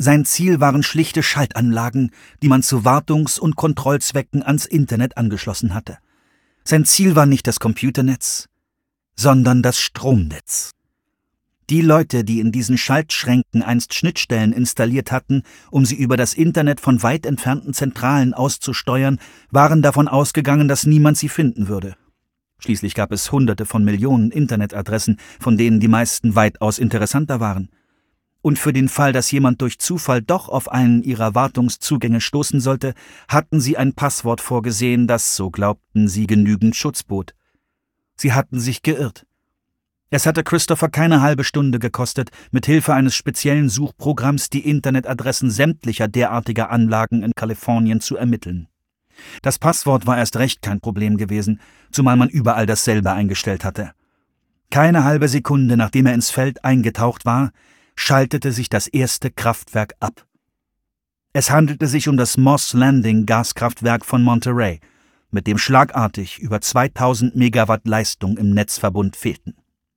Sein Ziel waren schlichte Schaltanlagen, die man zu Wartungs- und Kontrollzwecken ans Internet angeschlossen hatte. Sein Ziel war nicht das Computernetz, sondern das Stromnetz. Die Leute, die in diesen Schaltschränken einst Schnittstellen installiert hatten, um sie über das Internet von weit entfernten Zentralen auszusteuern, waren davon ausgegangen, dass niemand sie finden würde. Schließlich gab es Hunderte von Millionen Internetadressen, von denen die meisten weitaus interessanter waren. Und für den Fall, dass jemand durch Zufall doch auf einen ihrer Wartungszugänge stoßen sollte, hatten sie ein Passwort vorgesehen, das, so glaubten sie, genügend Schutz bot. Sie hatten sich geirrt. Es hatte Christopher keine halbe Stunde gekostet, mit Hilfe eines speziellen Suchprogramms die Internetadressen sämtlicher derartiger Anlagen in Kalifornien zu ermitteln. Das Passwort war erst recht kein Problem gewesen, zumal man überall dasselbe eingestellt hatte. Keine halbe Sekunde, nachdem er ins Feld eingetaucht war, schaltete sich das erste Kraftwerk ab. Es handelte sich um das Moss Landing Gaskraftwerk von Monterey, mit dem schlagartig über 2000 Megawatt Leistung im Netzverbund fehlten.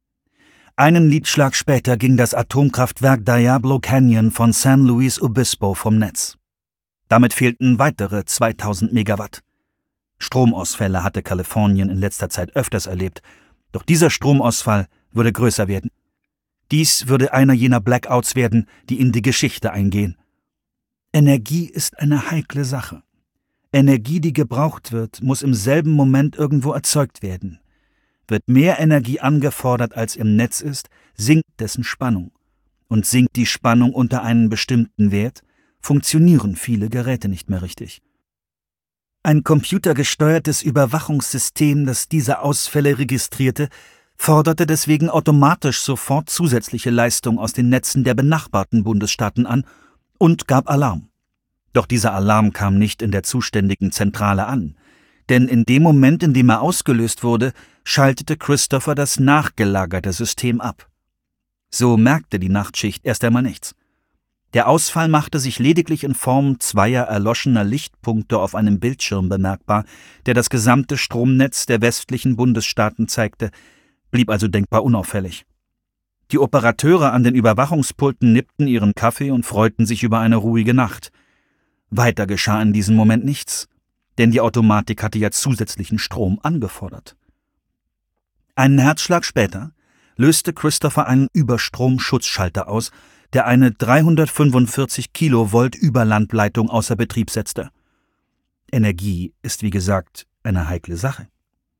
Einen Liedschlag später ging das Atomkraftwerk Diablo Canyon von San Luis Obispo vom Netz. Damit fehlten weitere 2000 Megawatt. Stromausfälle hatte Kalifornien in letzter Zeit öfters erlebt, doch dieser Stromausfall würde größer werden. Dies würde einer jener Blackouts werden, die in die Geschichte eingehen. Energie ist eine heikle Sache. Energie, die gebraucht wird, muss im selben Moment irgendwo erzeugt werden. Wird mehr Energie angefordert, als im Netz ist, sinkt dessen Spannung. Und sinkt die Spannung unter einen bestimmten Wert, funktionieren viele Geräte nicht mehr richtig. Ein computergesteuertes Überwachungssystem, das diese Ausfälle registrierte, forderte deswegen automatisch sofort zusätzliche Leistung aus den Netzen der benachbarten Bundesstaaten an und gab Alarm. Doch dieser Alarm kam nicht in der zuständigen Zentrale an, denn in dem Moment, in dem er ausgelöst wurde, schaltete Christopher das nachgelagerte System ab. So merkte die Nachtschicht erst einmal nichts. Der Ausfall machte sich lediglich in Form zweier erloschener Lichtpunkte auf einem Bildschirm bemerkbar, der das gesamte Stromnetz der westlichen Bundesstaaten zeigte, blieb also denkbar unauffällig. Die Operateure an den Überwachungspulten nippten ihren Kaffee und freuten sich über eine ruhige Nacht. Weiter geschah in diesem Moment nichts, denn die Automatik hatte ja zusätzlichen Strom angefordert. Einen Herzschlag später löste Christopher einen Überstromschutzschalter aus, der eine 345 Kilovolt Überlandleitung außer Betrieb setzte. Energie ist, wie gesagt, eine heikle Sache.